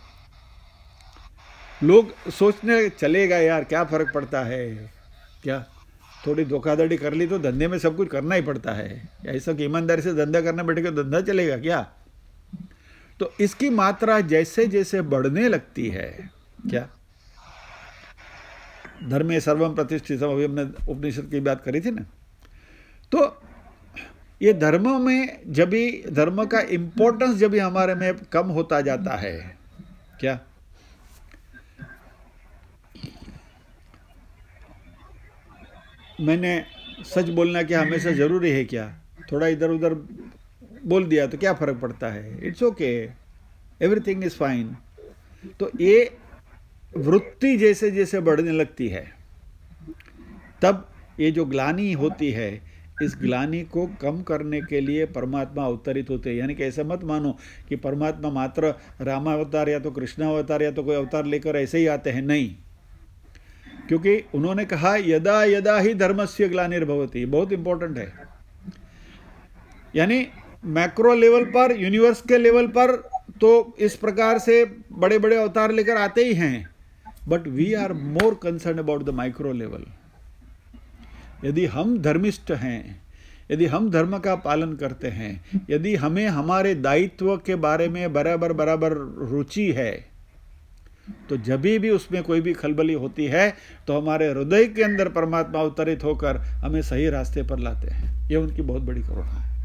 लोग सोचने चलेगा यार क्या फर्क पड़ता है, क्या थोड़ी धोखाधड़ी कर ली तो धंधे में सब कुछ करना ही पड़ता है, ऐसा कि ईमानदारी से धंधा करना बैठेगा धंधा चलेगा क्या? तो इसकी मात्रा जैसे जैसे बढ़ने लगती है, क्या धर्मे सर्वम प्रतिष्ठितम, अभी हमने उपनिषद की बात करी थी ना, तो ये धर्म में जब भी धर्म का इंपॉर्टेंस जब भी हमारे में कम होता जाता है, क्या मैंने सच बोलना क्या हमेशा जरूरी है क्या? थोड़ा इधर उधर बोल दिया तो क्या फर्क पड़ता है? It's okay, everything is fine. तो ये वृत्ति जैसे जैसे बढ़ने लगती है, तब ये जो ग्लानि होती है, इस ग्लानि को कम करने के लिए परमात्मा अवतरित होते हैं। यानी कि ऐसा मत मानो कि परमात्मा मात्र रामावतार या तो कृष्णावतार या तो कोई अवतार लेकर ऐसे ही आते हैं, नहीं। क्योंकि उन्होंने कहा यदा यदा ही धर्मस्य ग्लानिर्भवति, बहुत इंपॉर्टेंट है। यानी मैक्रो लेवल पर, यूनिवर्स के लेवल पर तो इस प्रकार से बड़े बड़े अवतार लेकर आते ही हैं, but we are more concern about the micro level. यदि हम धर्मिष्ठ हैं, यदि हम धर्म का पालन करते हैं, यदि हमें हमारे दायित्व के बारे में बराबर बराबर रुचि है, तो जब भी उसमें कोई भी खलबली होती है तो हमारे हृदय के अंदर परमात्मा अवतरित होकर हमें सही रास्ते पर लाते हैं। यह उनकी बहुत बड़ी करुणा है।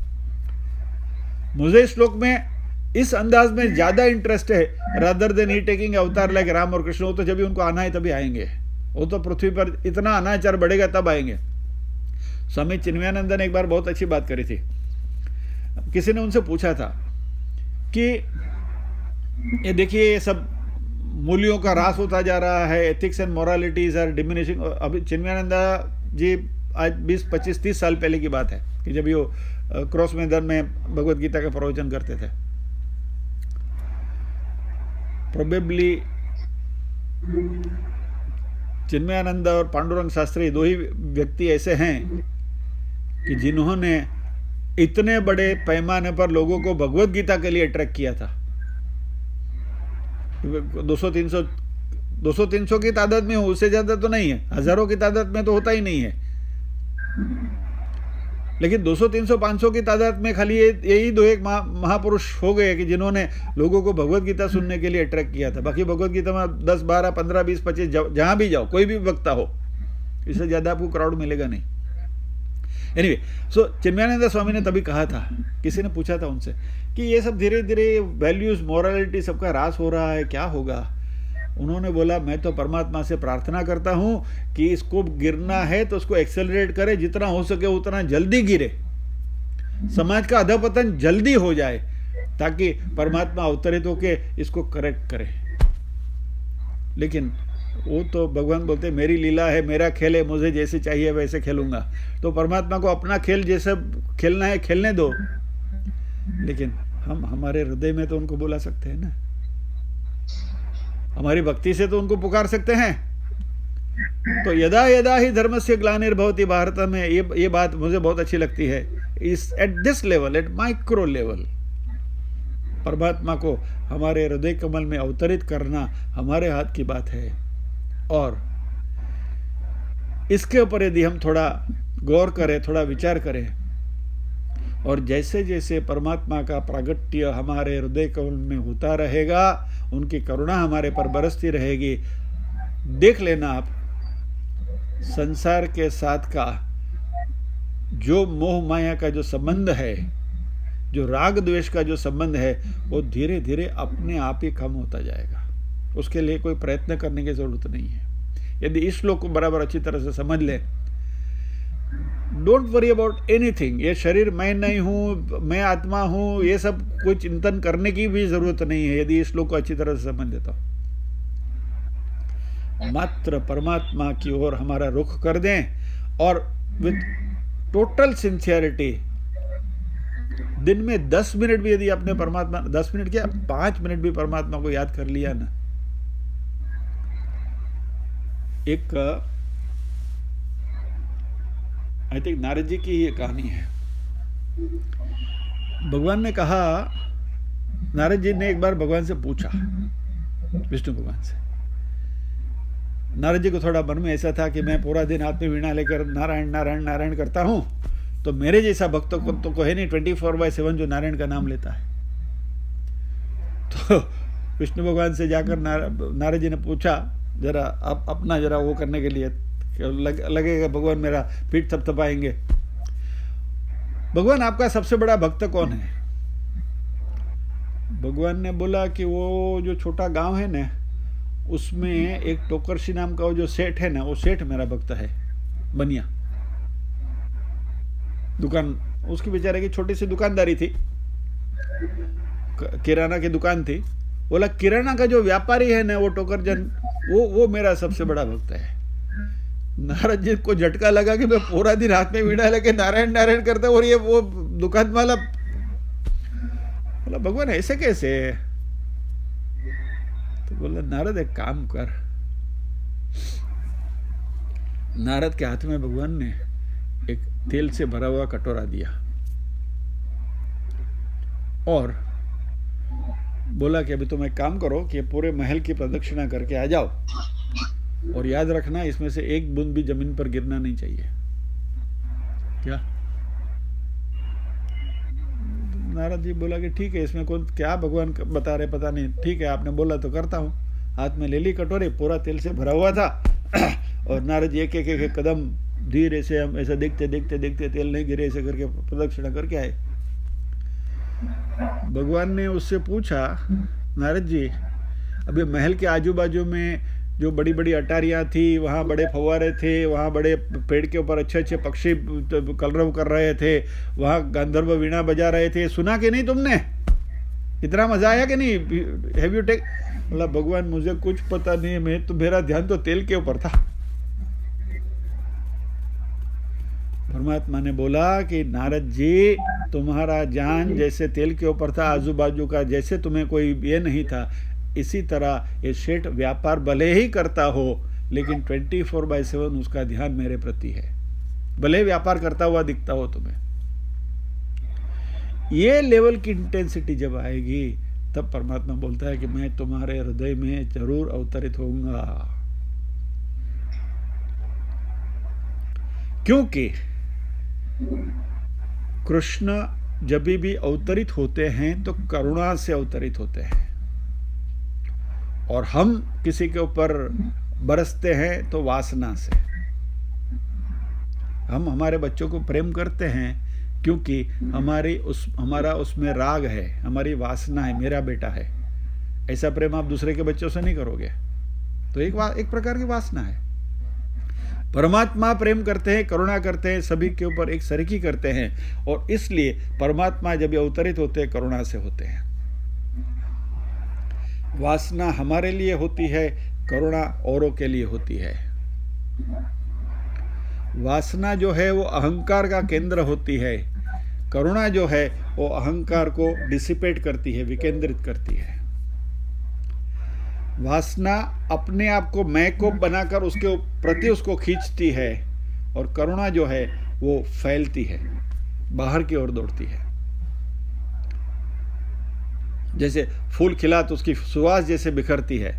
मुझे इस श्लोक में इस अंदाज में ज्यादा इंटरेस्ट है, rather than he taking avatar like Ram और कृष्ण। वो तो जब भी उनको आना है तभी आएंगे, वो तो पृथ्वी पर इतना अनाचार बढ़ेगा तब आएंगे। स्वामी चिन्मयानंद ने एक बार बहुत अच्छी बात करी थी। किसी ने उनसे पूछा था कि ये देखिए ये सब मूल्यों का ह्रास होता जा रहा है, ethics and moralities are diminishing. अभी चिन्मयानंद जी आज बीस पच्चीस तीस साल पहले की बात है कि जब ये क्रॉस मैदान में भगवत गीता का प्रवचन करते थे। प्रोबेबली चिन्मयानंद और पांडुरंग शास्त्री दो ही व्यक्ति ऐसे हैं कि जिन्होंने इतने बड़े पैमाने पर लोगों को भगवत गीता के लिए अट्रैक्ट किया था। दो सौ तीन सौ दो सौ तीन सौ की तादाद में हो, उससे ज्यादा तो नहीं है, हजारों की तादाद में तो होता ही नहीं है, लेकिन दो सौ तीन सौ पाँच सौ की तादाद में खाली यही दो एक महापुरुष हो गए कि जिन्होंने लोगों को भगवत गीता सुनने के लिए अट्रैक्ट किया था। बाकी भगवत गीता में दस बारह पंद्रह बीस पच्चीस जहां भी जाओ, कोई भी वक्ता हो, इससे ज्यादा आपको क्राउड मिलेगा नहीं। एनीवे, सो चिन्मयानंद स्वामी ने तभी कहा था, किसी ने पूछा था उनसे कि ये सब धीरे धीरे वैल्यूज मोरालिटी सबका ह्रास हो रहा है, क्या होगा? उन्होंने बोला मैं तो परमात्मा से प्रार्थना करता हूं कि इसको गिरना है तो उसको एक्सेलरेट करे, जितना हो सके उतना जल्दी गिरे, समाज का अधपतन जल्दी हो जाए, ताकि परमात्मा अवतरित होके इसको करेक्ट करे। लेकिन वो तो भगवान बोलते मेरी लीला है, मेरा खेल है, मुझे जैसे चाहिए वैसे खेलूंगा। तो परमात्मा को अपना खेल जैसे खेलना है खेलने दो, लेकिन हम हमारे हृदय में तो उनको बुला सकते हैं ना, हमारी भक्ति से तो उनको पुकार सकते हैं। तो यदा यदा ही धर्मस्य ग्लानिर्भवति भारत में, ये ये बात मुझे बहुत अच्छी लगती है। इस at this level, at micro level, परमात्मा को हमारे हृदय कमल में अवतरित करना हमारे हाथ की बात है। और इसके ऊपर यदि हम थोड़ा गौर करें, थोड़ा विचार करें, और जैसे जैसे परमात्मा का प्रागट्य हमारे हृदय कमल में होता रहेगा, उनकी करुणा हमारे पर बरसती रहेगी, देख लेना आप संसार के साथ का जो मोह माया का जो संबंध है, जो राग द्वेष का जो संबंध है, वो धीरे धीरे अपने आप ही कम होता जाएगा। उसके लिए कोई प्रयत्न करने की जरूरत नहीं है। यदि इस श्लोक को बराबर अच्छी तरह से समझ ले, डोंट वरी अबाउट एनीथिंग, ये शरीर मैं नहीं हूं, मैं आत्मा हूं, ये सब कोई चिंतन करने की भी जरूरत नहीं है। यदि इस श्लोक को अच्छी तरह से समझ लेता हूं, मात्र परमात्मा की ओर हमारा रुख कर दें और विथ टोटल सिंसियरिटी दिन में दस मिनट भी यदि आपने परमात्मा, दस मिनट क्या पांच मिनट भी परमात्मा को याद कर लिया ना। एक आई थिंक नारद जी की ये कहानी है। भगवान ने कहा, नारद जी ने एक बार भगवान से पूछा, विष्णु भगवान से, नारद जी को थोड़ा मन में ऐसा था कि मैं पूरा दिन हाथ में वीणा लेकर नारायण नारायण नारायण करता हूं, तो मेरे जैसा भक्त को तो को है नहीं ट्वेंटी फोर बाय सेवन जो नारायण का नाम लेता है। तो विष्णु भगवान से जाकर नारद जी ने पूछा, जरा आप अपना जरा वो करने के लिए लग, लगेगा भगवान मेरा पीठ थपथपाएंगे, भगवान आपका सबसे बड़ा भक्त कौन है? भगवान ने बोला कि वो जो छोटा गांव है ना, उसमें एक टोकरसी नाम का वो जो सेठ है ना, वो सेठ मेरा भक्त है। बनिया दुकान उसकी बेचारे की छोटी सी दुकानदारी थी, किराना की दुकान थी। बोला किराना का जो व्यापारी है ना, वो टोकरजन, वो वो मेरा सबसे बड़ा भक्त है। नारद जी को झटका लगा कि मैं पूरा दिन हाथ में वीणा लेके नारायण नारायण करता और ये वो दुकान वाला। बोला भगवान ऐसे कैसे? तो बोला नारद एक काम कर। नारद के हाथ में भगवान ने एक तेल से भरा हुआ कटोरा दिया और बोला कि अभी तुम एक काम करो कि पूरे महल की प्रदक्षिणा करके आ जाओ, और याद रखना इसमें से एक बूंद भी जमीन पर गिरना नहीं चाहिए। क्या? नारद जी बोला कि ठीक है, इसमें कौन क्या भगवान बता रहे पता नहीं, ठीक है आपने बोला तो करता हूं। हाथ में ले ली कटोरी, पूरा तेल से भरा हुआ था और नारद जी एक एक एक कदम धीरे से, हम ऐसा देखते देखते देखते तेल नहीं गिरे, ऐसे करके प्रदक्षिणा करके आए। भगवान ने उससे पूछा, नारद जी अभी महल के आजू बाजू में जो बड़ी बड़ी अटारियां थी, वहाँ बड़े फव्वारे थे, वहाँ बड़े पेड़ के ऊपर अच्छे अच्छे पक्षी कलरव कर रहे थे, वहाँ गंधर्व वीणा बजा रहे थे, सुना कि नहीं तुमने? इतना मजा आया कि नहीं? Have you take? बोला भगवान मुझे कुछ पता नहीं, मैं तो मेरा ध्यान तो तेल के ऊपर था। परमात्मा ने बोला कि नारद जी तुम्हारा ध्यान जैसे तेल के ऊपर था, आजू बाजू का जैसे तुम्हें कोई ये नहीं था, इसी तरह ये सेठ व्यापार भले ही करता हो, लेकिन ट्वेंटी फोर बाय सेवन उसका ध्यान मेरे प्रति है, भले व्यापार करता हुआ दिखता हो तुम्हें। ये लेवल की इंटेंसिटी जब आएगी, तब परमात्मा बोलता है कि मैं तुम्हारे हृदय में जरूर अवतरित होऊंगा। क्योंकि कृष्ण जब भी अवतरित होते हैं तो करुणा से अवतरित होते हैं, और हम किसी के ऊपर बरसते हैं तो वासना से। हम हमारे बच्चों को प्रेम करते हैं क्योंकि हमारी उस हमारा उसमें राग है, हमारी वासना है, मेरा बेटा है। ऐसा प्रेम आप दूसरे के बच्चों से नहीं करोगे, तो एक एक प्रकार की वासना है। परमात्मा प्रेम करते हैं, करुणा करते हैं, सभी के ऊपर एक सरीकी करते हैं, और इसलिए परमात्मा जब अवतरित होते हैं करुणा से होते हैं। वासना हमारे लिए होती है करुणा औरों के लिए होती है। वासना जो है वो अहंकार का केंद्र होती है, करुणा जो है वो अहंकार को डिसिपेट करती है, विकेंद्रित करती है। वासना अपने आप को मैं को बनाकर उसके प्रति उसको खींचती है, और करुणा जो है वो फैलती है, बाहर की ओर दौड़ती है। जैसे फूल खिला तो उसकी सुवास जैसे बिखरती है।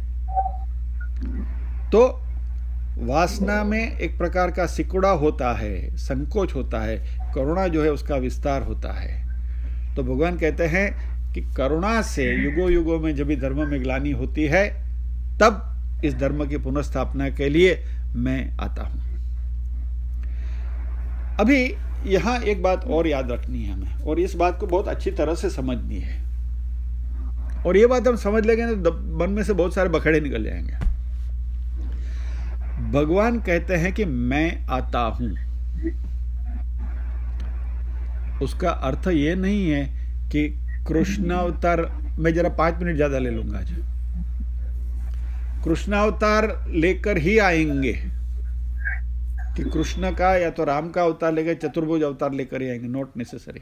तो वासना में एक प्रकार का सिकुड़ा होता है, संकोच होता है, करुणा जो है उसका विस्तार होता है। तो भगवान कहते हैं कि करुणा से युगों युगों में जब भी धर्म में ग्लानि होती है, तब इस धर्म की पुनर्स्थापना के लिए मैं आता हूं। अभी यहां एक बात और याद रखनी है हमें, और इस बात को बहुत अच्छी तरह से समझनी है, और ये बात हम समझ लेंगे तो मन में से बहुत सारे बखड़े निकल जाएंगे। भगवान कहते हैं कि मैं आता हूं, उसका अर्थ ये नहीं है कि कृष्णावतार, मैं जरा पांच मिनट ज्यादा ले लूंगा आज, कृष्णावतार लेकर ही आएंगे, कि कृष्ण का या तो राम का अवतार लेकर चतुर्भुज अवतार लेकर ही आएंगे, नॉट नेसेसरी।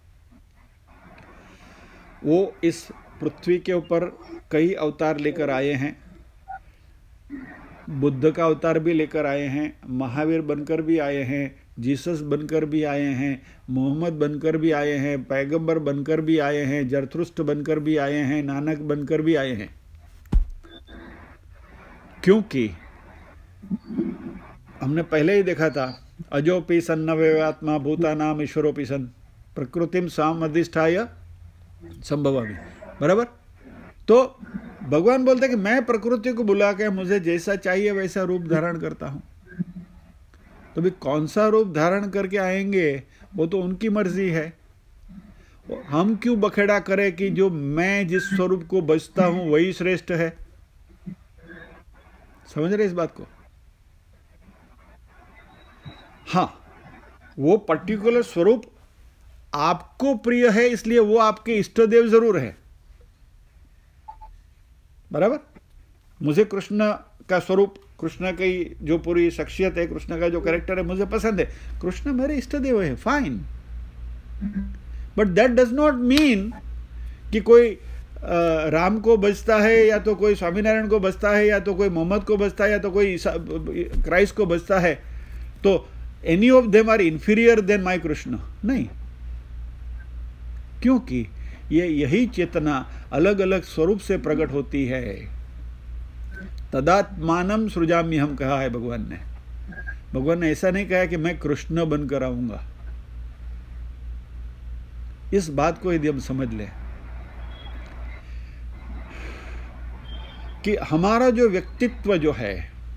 वो इस पृथ्वी के ऊपर कई अवतार लेकर आए हैं, बुद्ध का अवतार भी लेकर आए हैं, महावीर बनकर भी आए हैं, जीसस बनकर भी आए हैं, मोहम्मद बनकर भी आए हैं, पैगंबर बनकर भी आए हैं, जरथुस्त्र बनकर भी आए हैं, नानक बनकर भी आए हैं। क्योंकि हमने पहले ही देखा था, अजोपि सन्नव्यवात्मा भूतानाम ईश्वरोपि सन प्रकृतिम साम अधिष्ठाय संभवामि, बराबर। तो भगवान बोलते हैं कि मैं प्रकृति को बुला के मुझे जैसा चाहिए वैसा रूप धारण करता हूं। तो भी कौन सा रूप धारण करके आएंगे वो तो उनकी मर्जी है। हम क्यों बखेड़ा करें कि जो मैं जिस स्वरूप को बचता हूं वही श्रेष्ठ है। समझ रहे इस बात को? हाँ, वो पर्टिकुलर स्वरूप आपको प्रिय है, इसलिए वो आपके इष्ट देव जरूर है, बराबर। मुझे कृष्ण का स्वरूप, कृष्ण की जो पूरी शख्सियत है, कृष्ण का जो कैरेक्टर है मुझे पसंद है, कृष्ण मेरे इष्ट देव है, fine. But that does not mean कि कोई आ, राम को बचता है, या तो कोई स्वामीनारायण को बचता है, या तो कोई मोहम्मद को बचता है, या तो कोई क्राइस्ट को बचता है, तो any of them are inferior than my Krishna, नहीं। क्योंकि ये यही चेतना अलग अलग स्वरूप से प्रकट होती है। तदात्मानम सृजाम्य हम कहा है भगवान ने। भगवान ने ऐसा नहीं कहा कि मैं कृष्ण बनकर आऊंगा। इस बात को यदि हम समझ लें कि हमारा जो व्यक्तित्व जो है,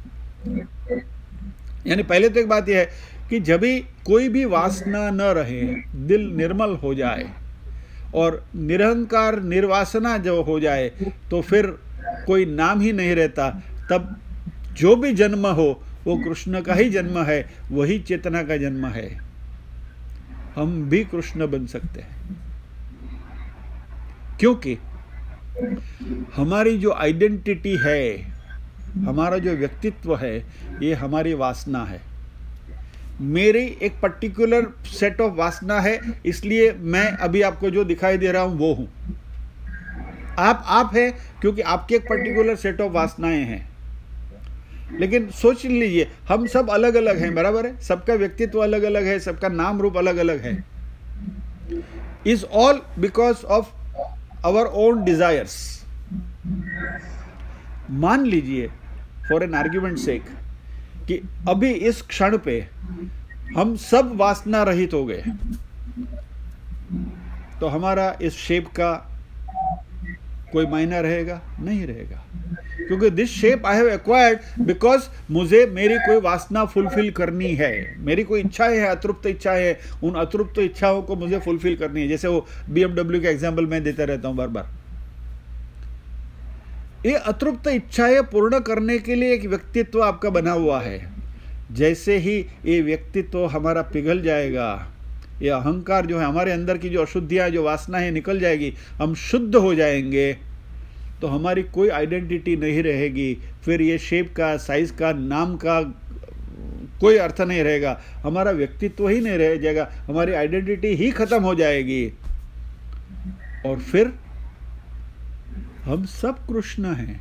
यानी पहले तो एक बात यह है कि जब भी कोई भी वासना न रहे, दिल निर्मल हो जाए और निरहंकार निर्वासना जो हो जाए, तो फिर कोई नाम ही नहीं रहता। तब जो भी जन्म हो वो कृष्ण का ही जन्म है, वही चेतना का जन्म है। हम भी कृष्ण बन सकते हैं, क्योंकि हमारी जो आइडेंटिटी है, हमारा जो व्यक्तित्व है, ये हमारी वासना है। मेरी एक पर्टिकुलर सेट ऑफ वासना है, इसलिए मैं अभी आपको जो दिखाई दे रहा हूं वो हूं। आप आप हैं क्योंकि आपकी एक पर्टिकुलर सेट ऑफ वासनाएं हैं। लेकिन सोच लीजिए, हम सब अलग अलग हैं, बराबर है। सबका व्यक्तित्व अलग अलग है, सबका नाम रूप अलग अलग है। Is all because of our own desires. मान लीजिए फॉर एन आर्ग्यूमेंट सेक कि अभी इस क्षण पे हम सब वासना रहित हो गए, तो हमारा इस शेप का कोई मायना रहेगा? नहीं रहेगा। क्योंकि this shape I have acquired because मुझे मेरी कोई वासना फुलफिल करनी है, मेरी कोई इच्छाएं हैं, अतृप्त इच्छाएं हैं, उन अतृप्त इच्छाओं को मुझे फुलफिल करनी है। जैसे वो बीएमडब्ल्यू का एग्जाम्पल मैं देता रहता हूं बार बार। ये अतृप्त इच्छाएं पूर्ण करने के लिए एक व्यक्तित्व आपका बना हुआ है। जैसे ही ये व्यक्तित्व हमारा पिघल जाएगा, ये अहंकार जो है, हमारे अंदर की जो अशुद्धियां, जो वासना है, निकल जाएगी, हम शुद्ध हो जाएंगे, तो हमारी कोई आइडेंटिटी नहीं रहेगी। फिर ये शेप का, साइज का, नाम का कोई अर्थ नहीं रहेगा, हमारा व्यक्तित्व ही नहीं रह जाएगा, हमारी आइडेंटिटी ही खत्म हो जाएगी। और फिर हम सब कृष्ण हैं,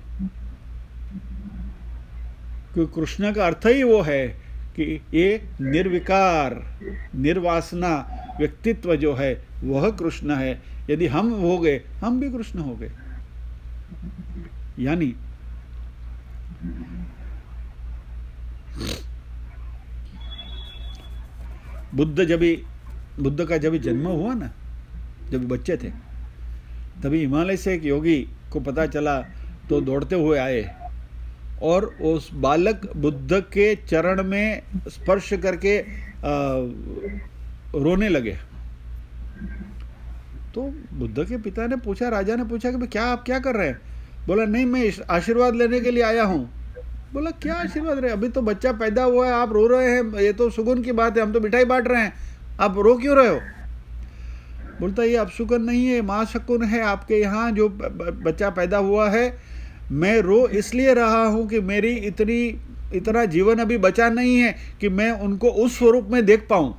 क्योंकि कृष्ण का अर्थ ही वो है कि ये निर्विकार, निर्वासना व्यक्तित्व जो है वह कृष्ण है। यदि हम हो गए, हम भी कृष्ण हो गए। यानी बुद्ध जब भी बुद्ध का जब जन्म हुआ ना, जब बच्चे थे, तभी हिमालय से एक योगी को पता चला, तो दौड़ते हुए आए और उस बालक बुद्ध के चरण में स्पर्श करके आ, रोने लगे। तो बुद्ध के पिता ने पूछा, राजा ने पूछा कि भाई क्या आप क्या कर रहे हैं? बोला नहीं, मैं आशीर्वाद लेने के लिए आया हूँ। बोला क्या आशीर्वाद रहे? अभी तो बच्चा पैदा हुआ है, आप रो रहे हैं, ये तो सुगुन की बात है, हम तो मिठाई बांट रहे हैं, आप रो क्यों रहे हो? बोलता ये अपशुकन नहीं है, माँ शकुन है, आपके यहाँ जो बच्चा पैदा हुआ है। मैं रो इसलिए रहा हूँ कि मेरी इतनी इतना जीवन अभी बचा नहीं है कि मैं उनको उस स्वरूप में देख पाऊं,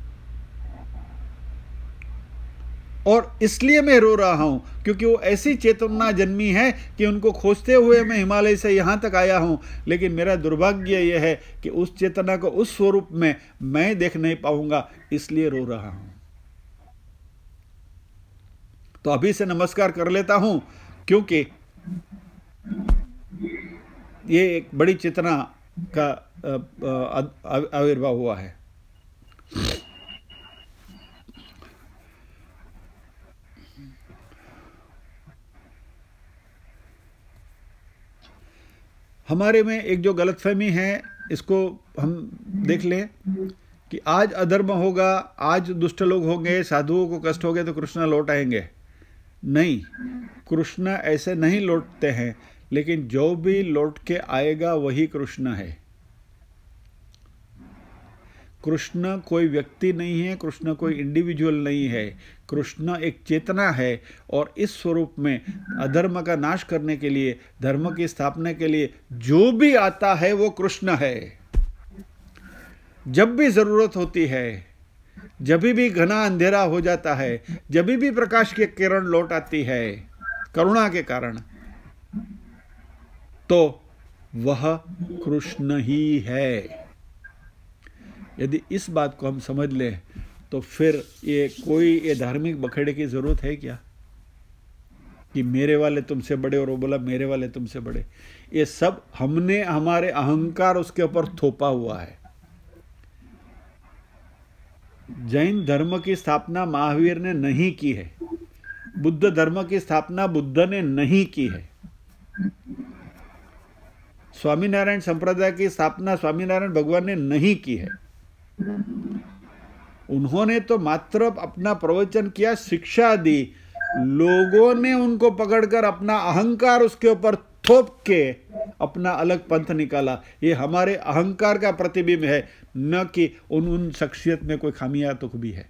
और इसलिए मैं रो रहा हूं क्योंकि वो ऐसी चेतना जन्मी है कि उनको खोजते हुए मैं हिमालय से यहाँ तक आया हूं। लेकिन मेरा दुर्भाग्य यह है कि उस चेतना को उस स्वरूप में मैं देख नहीं पाऊंगा, इसलिए रो रहा हूं। तो अभी से नमस्कार कर लेता हूं, क्योंकि ये एक बड़ी चेतना का आविर्भाव हुआ है। हमारे में एक जो गलतफहमी है, इसको हम देख लें कि आज अधर्म होगा, आज दुष्ट लोग होंगे, साधुओं को कष्ट होंगे तो कृष्ण लौट आएंगे। नहीं, कृष्ण ऐसे नहीं लौटते हैं, लेकिन जो भी लौट के आएगा वही कृष्ण है। कृष्ण कोई व्यक्ति नहीं है, कृष्ण कोई इंडिविजुअल नहीं है, कृष्ण एक चेतना है। और इस स्वरूप में अधर्म का नाश करने के लिए, धर्म की स्थापना के लिए जो भी आता है वो कृष्ण है। जब भी जरूरत होती है, जब भी घना अंधेरा हो जाता है, जब भी प्रकाश की किरण लौट आती है करुणा के कारण, तो वह कृष्ण ही है। यदि इस बात को हम समझ लें तो फिर ये कोई ये धार्मिक बखेड़े की जरूरत है क्या कि मेरे वाले तुमसे बड़े और वो बोला मेरे वाले तुमसे बड़े? ये सब हमने हमारे अहंकार उसके ऊपर थोपा हुआ है। जैन धर्म की स्थापना महावीर ने नहीं की है, बुद्ध धर्म की स्थापना बुद्ध ने नहीं की है, स्वामीनारायण संप्रदाय की स्थापना स्वामीनारायण भगवान ने नहीं की है। उन्होंने तो मात्र अपना प्रवचन किया, शिक्षा दी, लोगों ने उनको पकड़कर अपना अहंकार उसके ऊपर थोप के अपना अलग पंथ निकाला। ये हमारे अहंकार का प्रतिबिंब है, न कि उन उन शख्सियत में कोई खामियां तो भी है।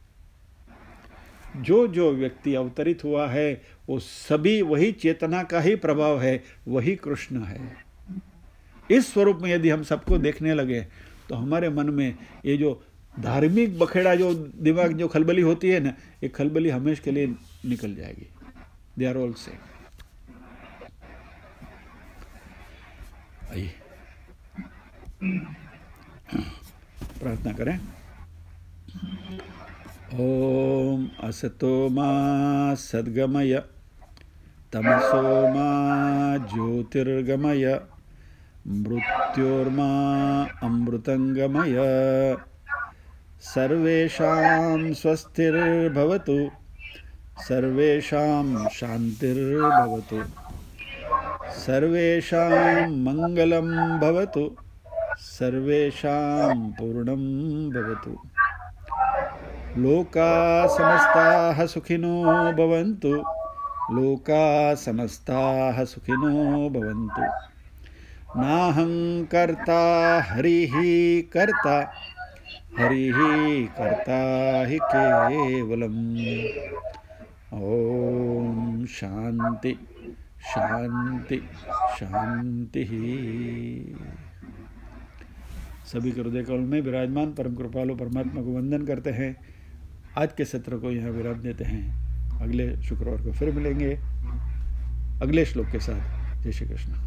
जो जो व्यक्ति अवतरित हुआ है वो सभी वही चेतना का ही प्रभाव है, वही कृष्ण है। इस स्वरूप में यदि हम सबको देखने लगे तो हमारे मन में ये जो धार्मिक बखेड़ा, जो दिमाग जो खलबली होती है ना, ये खलबली हमेशा के लिए निकल जाएगी। They are all same. आइए प्रार्थना करें। ओम असतो मा सद्गमय तमसो मा ज्योतिर्गमय मृत्योर्मा अमृतंगमय। सर्वेषां स्वस्तिर्भवतु, सर्वेषां शान्तिर्भवतु, सर्वेषां मंगलं भवतु, सर्वेषां पूर्णं भवतु। लोका समस्ताः सुखिनो भवन्तु, लोका समस्ताः सुखिनो भवन्तु। नाहं कर्ता हरिः कर्ता, हरिः कर्ता हि केवलम्। ओम शांति शांति शांति। सभी के हृदय कमल में विराजमान परम कृपालु परमात्मा को वंदन करते हैं। आज के सत्र को यहाँ विराम देते हैं। अगले शुक्रवार को फिर मिलेंगे अगले श्लोक के साथ। जय श्री कृष्ण।